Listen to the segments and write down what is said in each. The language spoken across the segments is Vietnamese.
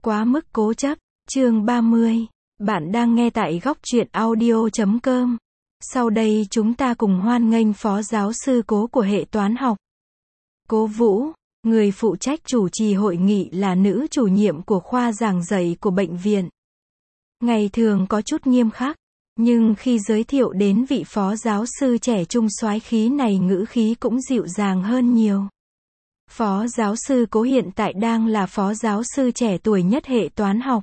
Quá mức cố chấp, chương 30. Bạn đang nghe tại góc truyện audio.com. Sau đây chúng ta cùng hoan nghênh phó giáo sư Cố của hệ toán học. Cố Vũ, người phụ trách chủ trì hội nghị là nữ chủ nhiệm của khoa giảng dạy của bệnh viện. Ngày thường có chút nghiêm khắc, nhưng khi giới thiệu đến vị phó giáo sư trẻ trung soái khí này ngữ khí cũng dịu dàng hơn nhiều. Phó giáo sư Cố hiện tại đang là phó giáo sư trẻ tuổi nhất hệ toán học.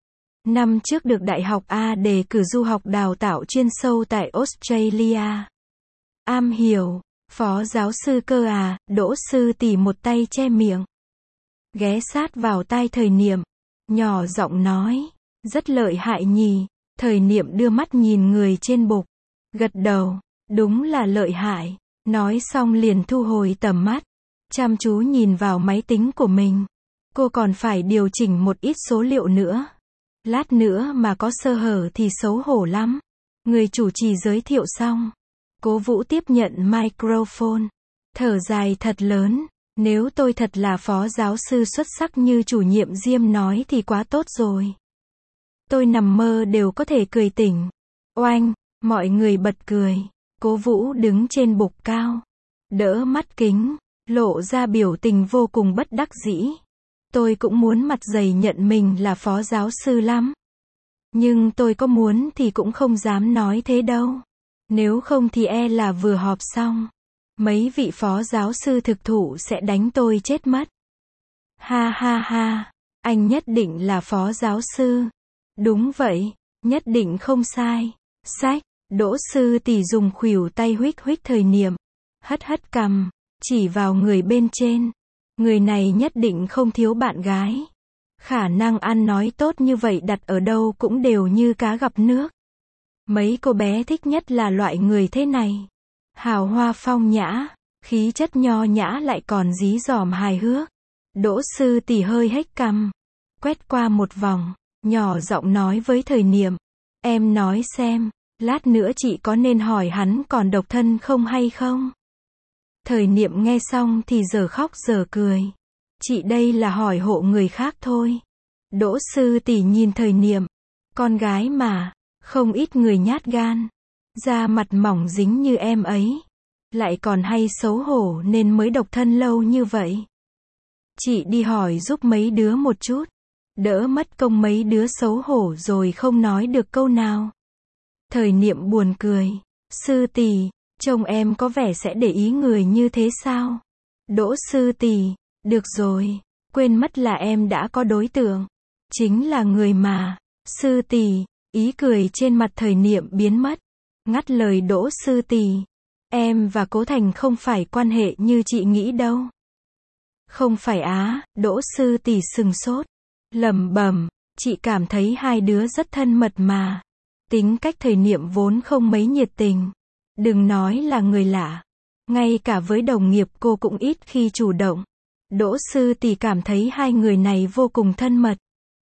Năm trước được Đại học A đề cử du học đào tạo chuyên sâu tại Australia. Am hiểu, phó giáo sư Cơ à, Đỗ sư tỷ một tay che miệng. Ghé sát vào tai Thời Niệm, nhỏ giọng nói, rất lợi hại nhỉ. Thời Niệm đưa mắt nhìn người trên bục, gật đầu, đúng là lợi hại. Nói xong liền thu hồi tầm mắt, chăm chú nhìn vào máy tính của mình. Cô còn phải điều chỉnh một ít số liệu nữa. Lát nữa mà có sơ hở thì xấu hổ lắm. Người chủ trì giới thiệu xong, Cố Vũ tiếp nhận microphone, thở dài thật lớn. Nếu tôi thật là phó giáo sư xuất sắc như chủ nhiệm Diêm nói thì quá tốt rồi. Tôi nằm mơ đều có thể cười tỉnh. Oanh, mọi người bật cười. Cố Vũ đứng trên bục cao, đỡ mắt kính, lộ ra biểu tình vô cùng bất đắc dĩ. Tôi cũng muốn mặt dày nhận mình là phó giáo sư lắm. Nhưng tôi có muốn thì cũng không dám nói thế đâu. Nếu không thì e là vừa họp xong, mấy vị phó giáo sư thực thụ sẽ đánh tôi chết mất. Ha ha ha, anh nhất định là phó giáo sư. Đúng vậy, nhất định không sai. Sách, Đỗ sư tỷ dùng khuỷu tay huých huých Thời Niệm, hất hất cằm, chỉ vào người bên trên. Người này nhất định không thiếu bạn gái. Khả năng ăn nói tốt như vậy đặt ở đâu cũng đều như cá gặp nước. Mấy cô bé thích nhất là loại người thế này. Hào hoa phong nhã, khí chất nho nhã lại còn dí dỏm hài hước. Đỗ sư tỷ hơi hếch cằm, quét qua một vòng, nhỏ giọng nói với Thời Niệm, em nói xem, lát nữa chị có nên hỏi hắn còn độc thân không hay không? Thời Niệm nghe xong thì giờ khóc giờ cười. Chị đây là hỏi hộ người khác thôi. Đỗ sư tỷ nhìn Thời Niệm, con gái mà, không ít người nhát gan, da mặt mỏng dính như em ấy, lại còn hay xấu hổ nên mới độc thân lâu như vậy. Chị đi hỏi giúp mấy đứa một chút, đỡ mất công mấy đứa xấu hổ rồi không nói được câu nào. Thời Niệm buồn cười, sư tỷ, chồng em có vẻ sẽ để ý người như thế sao? Đỗ sư tỷ, được rồi, quên mất là em đã có đối tượng. Chính là người mà, sư tỷ, ý cười trên mặt Thời Niệm biến mất. Ngắt lời Đỗ sư tỷ, em và Cố Thành không phải quan hệ như chị nghĩ đâu. Không phải á, Đỗ sư tỷ sừng sốt, lẩm bẩm, chị cảm thấy hai đứa rất thân mật mà. Tính cách Thời Niệm vốn không mấy nhiệt tình. Đừng nói là người lạ, ngay cả với đồng nghiệp cô cũng ít khi chủ động. Đỗ sư tỷ cảm thấy hai người này vô cùng thân mật.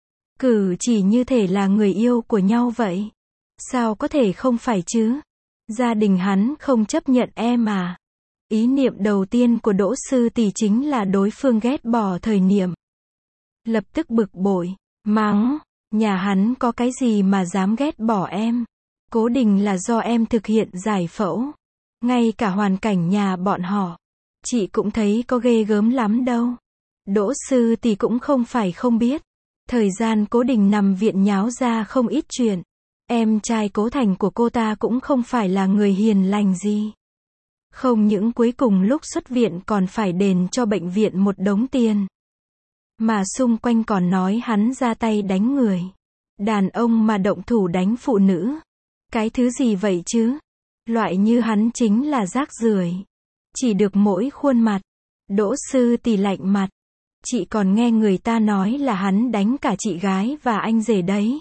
Cử chỉ như thể là người yêu của nhau vậy. Sao có thể không phải chứ? Gia đình hắn không chấp nhận em à? Ý niệm đầu tiên của Đỗ sư tỷ chính là đối phương ghét bỏ Thời Niệm. Lập tức bực bội, mắng, nhà hắn có cái gì mà dám ghét bỏ em? Cố Đình là do em thực hiện giải phẫu. Ngay cả hoàn cảnh nhà bọn họ, chị cũng thấy có ghê gớm lắm đâu. Đỗ sư thì cũng không phải không biết. Thời gian Cố Đình nằm viện nháo ra không ít chuyện. Em trai Cố Thành của cô ta cũng không phải là người hiền lành gì. Không những cuối cùng lúc xuất viện còn phải đền cho bệnh viện một đống tiền. Mà xung quanh còn nói hắn ra tay đánh người. Đàn ông mà động thủ đánh phụ nữ. Cái thứ gì vậy chứ? Loại như hắn chính là rác rưởi. Chỉ được mỗi khuôn mặt. Đỗ sư tỷ lạnh mặt. Chị còn nghe người ta nói là hắn đánh cả chị gái và anh rể đấy.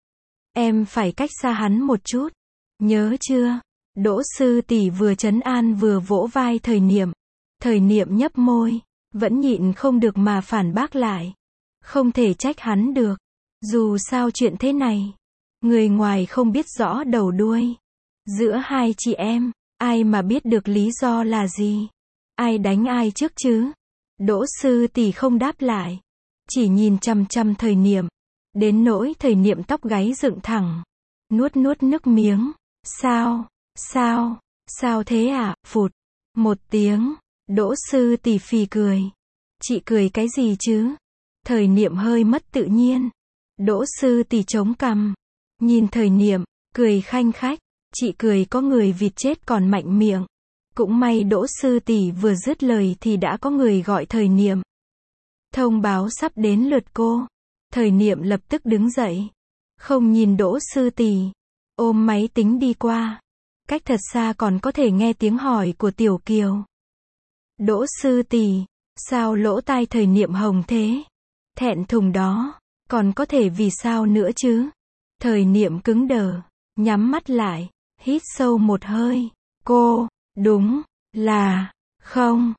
Em phải cách xa hắn một chút. Nhớ chưa? Đỗ sư tỷ vừa trấn an vừa vỗ vai Thời Niệm. Thời Niệm nhấp môi, vẫn nhịn không được mà phản bác lại. Không thể trách hắn được. Dù sao chuyện thế này, người ngoài không biết rõ đầu đuôi. Giữa hai chị em, ai mà biết được lý do là gì? Ai đánh ai trước chứ? Đỗ sư tỷ không đáp lại, chỉ nhìn chằm chằm Thời Niệm. Đến nỗi Thời Niệm tóc gáy dựng thẳng. Nuốt nuốt nước miếng. Sao thế ạ? Phụt. Một tiếng. Đỗ Sư Tỷ phì cười. Chị cười cái gì chứ? Thời Niệm hơi mất tự nhiên. Đỗ Sư Tỷ chống cằm. Nhìn Thời Niệm, cười khanh khách. Chị cười có người vịt chết còn mạnh miệng. Cũng may Đỗ Sư Tỷ vừa dứt lời thì đã có người gọi Thời Niệm. Thông báo sắp đến lượt cô. Thời Niệm lập tức đứng dậy. Không nhìn Đỗ Sư Tỷ. Ôm máy tính đi qua. Cách thật xa còn có thể nghe tiếng hỏi của Tiểu Kiều. Đỗ Sư Tỷ, sao lỗ tai Thời Niệm hồng thế? Thẹn thùng đó. Còn có thể vì sao nữa chứ? Thời Niệm cứng đờ. Nhắm mắt lại. Hít sâu một hơi. Cô, đúng, là, không,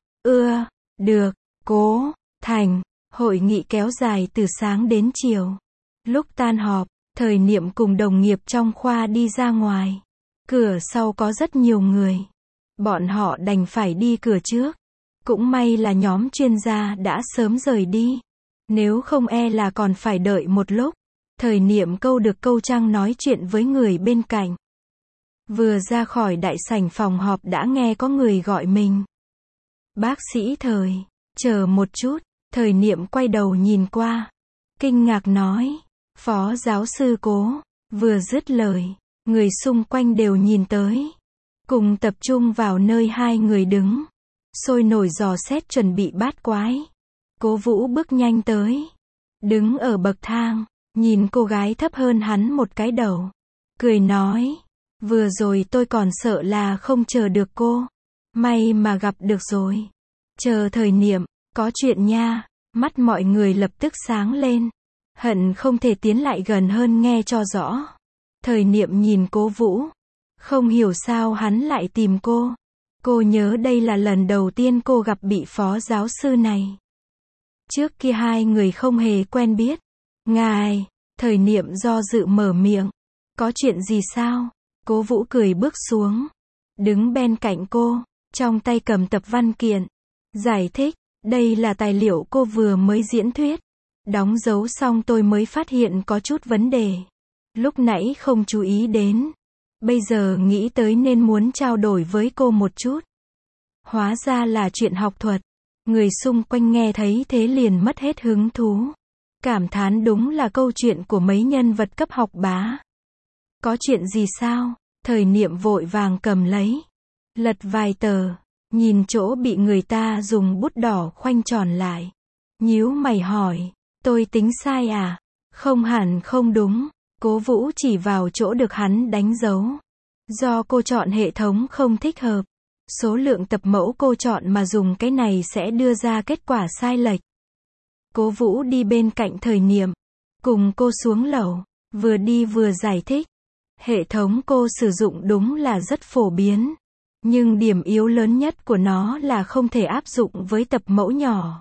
được, cố, thành. Hội nghị kéo dài từ sáng đến chiều. Lúc tan họp, Thời Niệm cùng đồng nghiệp trong khoa đi ra ngoài. Cửa sau có rất nhiều người. Bọn họ đành phải đi cửa trước. Cũng may là nhóm chuyên gia đã sớm rời đi. Nếu không e là còn phải đợi một lúc. Thời Niệm câu được câu trăng nói chuyện với người bên cạnh. Vừa ra khỏi đại sảnh phòng họp đã nghe có người gọi mình. Bác sĩ Thời, chờ một chút. Thời Niệm quay đầu nhìn qua. Kinh ngạc nói. Phó giáo sư Cố. Vừa dứt lời. Người xung quanh đều nhìn tới. Cùng tập trung vào nơi hai người đứng. Sôi nổi dò xét chuẩn bị bát quái. Cố Vũ bước nhanh tới. Đứng ở bậc thang. Nhìn cô gái thấp hơn hắn một cái đầu. Cười nói. Vừa rồi tôi còn sợ là không chờ được cô. May mà gặp được rồi. Chờ Thời Niệm, có chuyện nha. Mắt mọi người lập tức sáng lên. Hận không thể tiến lại gần hơn nghe cho rõ. Thời Niệm nhìn Cố Vũ. Không hiểu sao hắn lại tìm cô. Cô nhớ đây là lần đầu tiên cô gặp vị phó giáo sư này. Trước kia hai người không hề quen biết. Ngài, Thời Niệm do dự mở miệng. Có chuyện gì sao? Cố Vũ cười bước xuống. Đứng bên cạnh cô, trong tay cầm tập văn kiện. Giải thích, đây là tài liệu cô vừa mới diễn thuyết. Đóng dấu xong tôi mới phát hiện có chút vấn đề. Lúc nãy không chú ý đến. Bây giờ nghĩ tới nên muốn trao đổi với cô một chút. Hóa ra là chuyện học thuật. Người xung quanh nghe thấy thế liền mất hết hứng thú. Cảm thán đúng là câu chuyện của mấy nhân vật cấp học bá. Có chuyện gì sao? Thời Niệm vội vàng cầm lấy. Lật vài tờ. Nhìn chỗ bị người ta dùng bút đỏ khoanh tròn lại. Nhíu mày hỏi. Tôi tính sai à? Không hẳn không đúng. Cố Vũ chỉ vào chỗ được hắn đánh dấu. Do cô chọn hệ thống không thích hợp. Số lượng tập mẫu cô chọn mà dùng cái này sẽ đưa ra kết quả sai lệch. Cố Vũ đi bên cạnh Thời Niệm. Cùng cô xuống lầu. Vừa đi vừa giải thích. Hệ thống cô sử dụng đúng là rất phổ biến. Nhưng điểm yếu lớn nhất của nó là không thể áp dụng với tập mẫu nhỏ.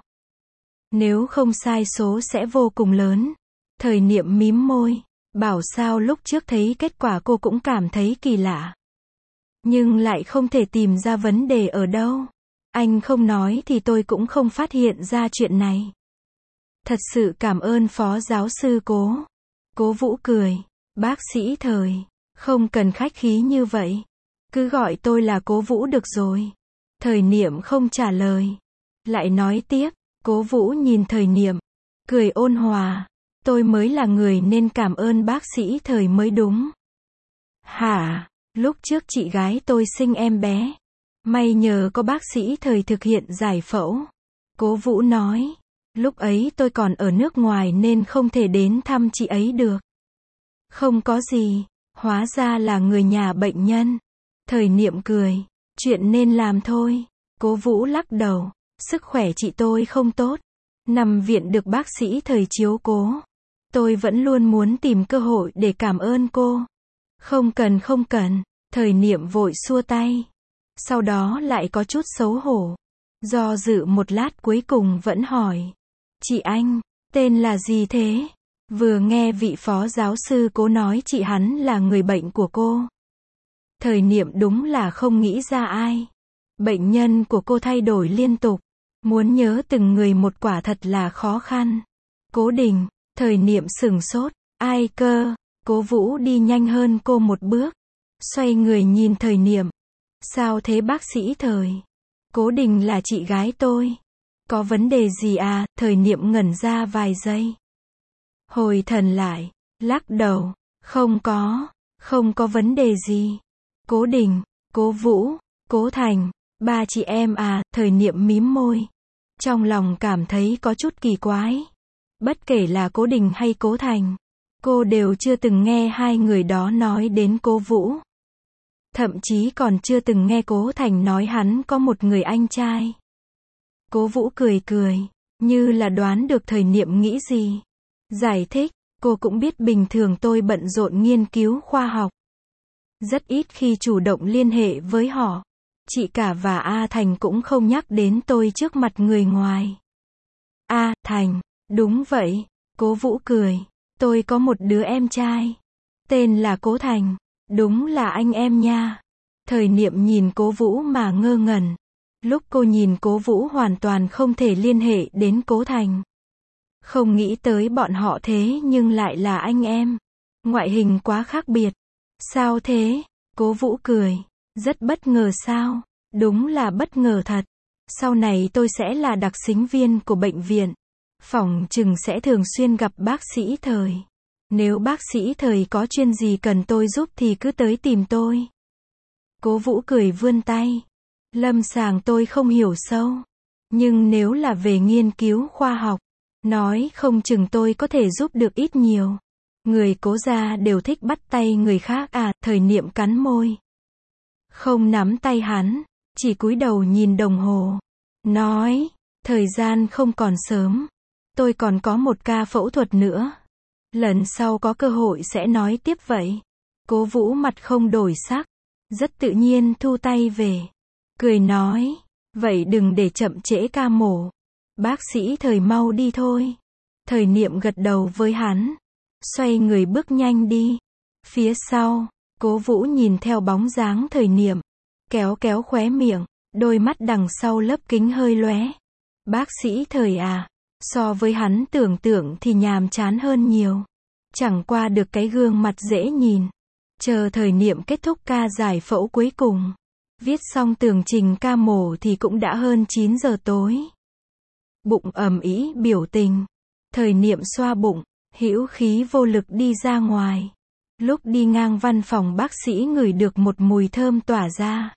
Nếu không sai số sẽ vô cùng lớn. Thời Niệm mím môi. Bảo sao lúc trước thấy kết quả cô cũng cảm thấy kỳ lạ. Nhưng lại không thể tìm ra vấn đề ở đâu. Anh không nói thì tôi cũng không phát hiện ra chuyện này. Thật sự cảm ơn phó giáo sư Cố. Cố Vũ cười. Bác sĩ Thời. Không cần khách khí như vậy. Cứ gọi tôi là Cố Vũ được rồi. Thời Niệm không trả lời. Lại nói tiếp. Cố Vũ nhìn Thời Niệm. Cười ôn hòa. Tôi mới là người nên cảm ơn bác sĩ Thời mới đúng. Hả? Lúc trước chị gái tôi sinh em bé. May nhờ có bác sĩ Thời thực hiện giải phẫu. Cố Vũ nói. Lúc ấy tôi còn ở nước ngoài nên không thể đến thăm chị ấy được. Không có gì. Hóa ra là người nhà bệnh nhân. Thời Niệm cười. Chuyện nên làm thôi. Cố Vũ lắc đầu. Sức khỏe chị tôi không tốt. Nằm viện được bác sĩ Thời chiếu cố. Tôi vẫn luôn muốn tìm cơ hội để cảm ơn cô. Không cần. Thời Niệm vội xua tay. Sau đó lại có chút xấu hổ. Do dự một lát cuối cùng vẫn hỏi. Chị anh, tên là gì thế? Vừa nghe vị phó giáo sư Cố nói chị hắn là người bệnh của cô. Thời Niệm đúng là không nghĩ ra ai. Bệnh nhân của cô thay đổi liên tục. Muốn nhớ từng người một quả thật là khó khăn. Cố Đình, Thời Niệm sửng sốt, ai cơ? Cố Vũ đi nhanh hơn cô một bước, xoay người nhìn Thời Niệm. Sao thế bác sĩ Thời? Cố Đình là chị gái tôi. Có vấn đề gì à? Thời Niệm ngẩn ra vài giây. Hồi thần lại, lắc đầu, không có vấn đề gì. Cố Đình, Cố Vũ, Cố Thành, ba chị em à? Thời Niệm mím môi. Trong lòng cảm thấy có chút kỳ quái. Bất kể là Cố Đình hay Cố Thành, cô đều chưa từng nghe hai người đó nói đến Cố Vũ. Thậm chí còn chưa từng nghe Cố Thành nói hắn có một người anh trai. Cố Vũ cười cười, như là đoán được Thời Niệm nghĩ gì. Giải thích, cô cũng biết bình thường tôi bận rộn nghiên cứu khoa học. Rất ít khi chủ động liên hệ với họ. Chị cả và A Thành cũng không nhắc đến tôi trước mặt người ngoài. A Thành, đúng vậy. Cố Vũ cười. Tôi có một đứa em trai. Tên là Cố Thành. Đúng là anh em nha. Thời Niệm nhìn Cố Vũ mà ngơ ngẩn. Lúc cô nhìn Cố Vũ hoàn toàn không thể liên hệ đến Cố Thành. Không nghĩ tới bọn họ thế nhưng lại là anh em. Ngoại hình quá khác biệt. Sao thế? Cố Vũ cười. Rất bất ngờ sao? Đúng là bất ngờ thật. Sau này tôi sẽ là đặc xính viên của bệnh viện. Phỏng chừng sẽ thường xuyên gặp bác sĩ Thời. Nếu bác sĩ Thời có chuyện gì cần tôi giúp thì cứ tới tìm tôi. Cố Vũ cười vươn tay. Lâm sàng tôi không hiểu sâu. Nhưng nếu là về nghiên cứu khoa học, nói không chừng tôi có thể giúp được ít nhiều. Người Cố gia đều thích bắt tay người khác à? Thời Niệm cắn môi. Không nắm tay hắn, chỉ cúi đầu nhìn đồng hồ. Nói, thời gian không còn sớm. Tôi còn có một ca phẫu thuật nữa. Lần sau có cơ hội sẽ nói tiếp vậy. Cố Vũ mặt không đổi sắc. Rất tự nhiên thu tay về. Cười nói, vậy đừng để chậm trễ ca mổ. Bác sĩ Thời mau đi thôi. Thời Niệm gật đầu với hắn. Xoay người bước nhanh đi. Phía sau, Cố Vũ nhìn theo bóng dáng Thời Niệm. Kéo kéo khóe miệng. Đôi mắt đằng sau lớp kính hơi lóe. Bác sĩ Thời à? So với hắn tưởng tượng thì nhàm chán hơn nhiều. Chẳng qua được cái gương mặt dễ nhìn. Chờ Thời Niệm kết thúc ca giải phẫu cuối cùng. Viết xong tường trình ca mổ thì cũng đã hơn 9 giờ tối. Bụng ầm ĩ biểu tình. Thời Niệm xoa bụng, hữu khí vô lực đi ra ngoài. Lúc đi ngang văn phòng bác sĩ ngửi được một mùi thơm tỏa ra.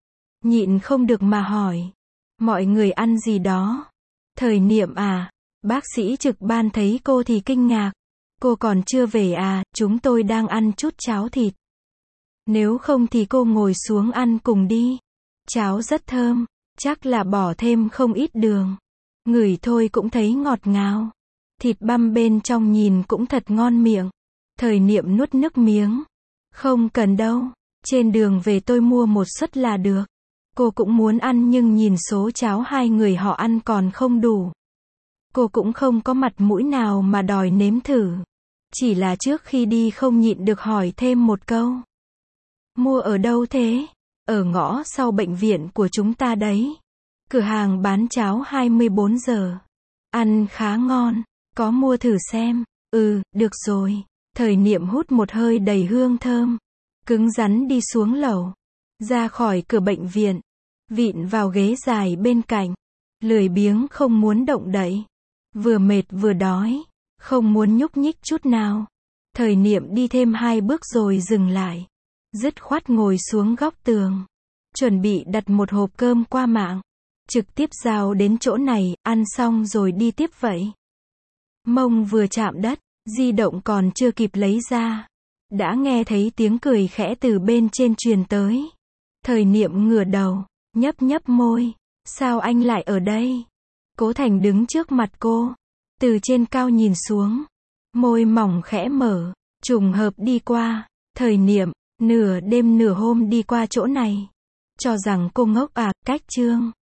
Nhịn không được mà hỏi. Mọi người ăn gì đó? Thời Niệm à? Bác sĩ trực ban thấy cô thì kinh ngạc. Cô còn chưa về à? Chúng tôi đang ăn chút cháo thịt. Nếu không thì cô ngồi xuống ăn cùng đi. Cháo rất thơm, chắc là bỏ thêm không ít đường. Ngửi thôi cũng thấy ngọt ngào. Thịt băm bên trong nhìn cũng thật ngon miệng. Thời Niệm nuốt nước miếng. Không cần đâu, trên đường về tôi mua một suất là được. Cô cũng muốn ăn nhưng nhìn số cháo hai người họ ăn còn không đủ. Cô cũng không có mặt mũi nào mà đòi nếm thử. Chỉ là trước khi đi không nhịn được hỏi thêm một câu. Mua ở đâu thế? Ở ngõ sau bệnh viện của chúng ta đấy. Cửa hàng bán cháo 24 giờ. Ăn khá ngon. Có mua thử xem. Ừ, được rồi. Thời Niệm hút một hơi đầy hương thơm. Cứng rắn đi xuống lầu. Ra khỏi cửa bệnh viện. Vịn vào ghế dài bên cạnh. Lười biếng không muốn động đậy. Vừa mệt vừa đói. Không muốn nhúc nhích chút nào. Thời Niệm đi thêm 2 bước rồi dừng lại. Dứt khoát ngồi xuống góc tường. Chuẩn bị đặt một hộp cơm qua mạng. Trực tiếp giao đến chỗ này, ăn xong rồi đi tiếp vậy. Mông vừa chạm đất, di động còn chưa kịp lấy ra. Đã nghe thấy tiếng cười khẽ từ bên trên truyền tới. Thời Niệm ngửa đầu, nhấp nhấp môi. Sao anh lại ở đây? Cố Thành đứng trước mặt cô. Từ trên cao nhìn xuống. Môi mỏng khẽ mở. Trùng hợp đi qua. Thời Niệm, nửa đêm nửa hôm đi qua chỗ này. Cho rằng cô ngốc à, cách Trương.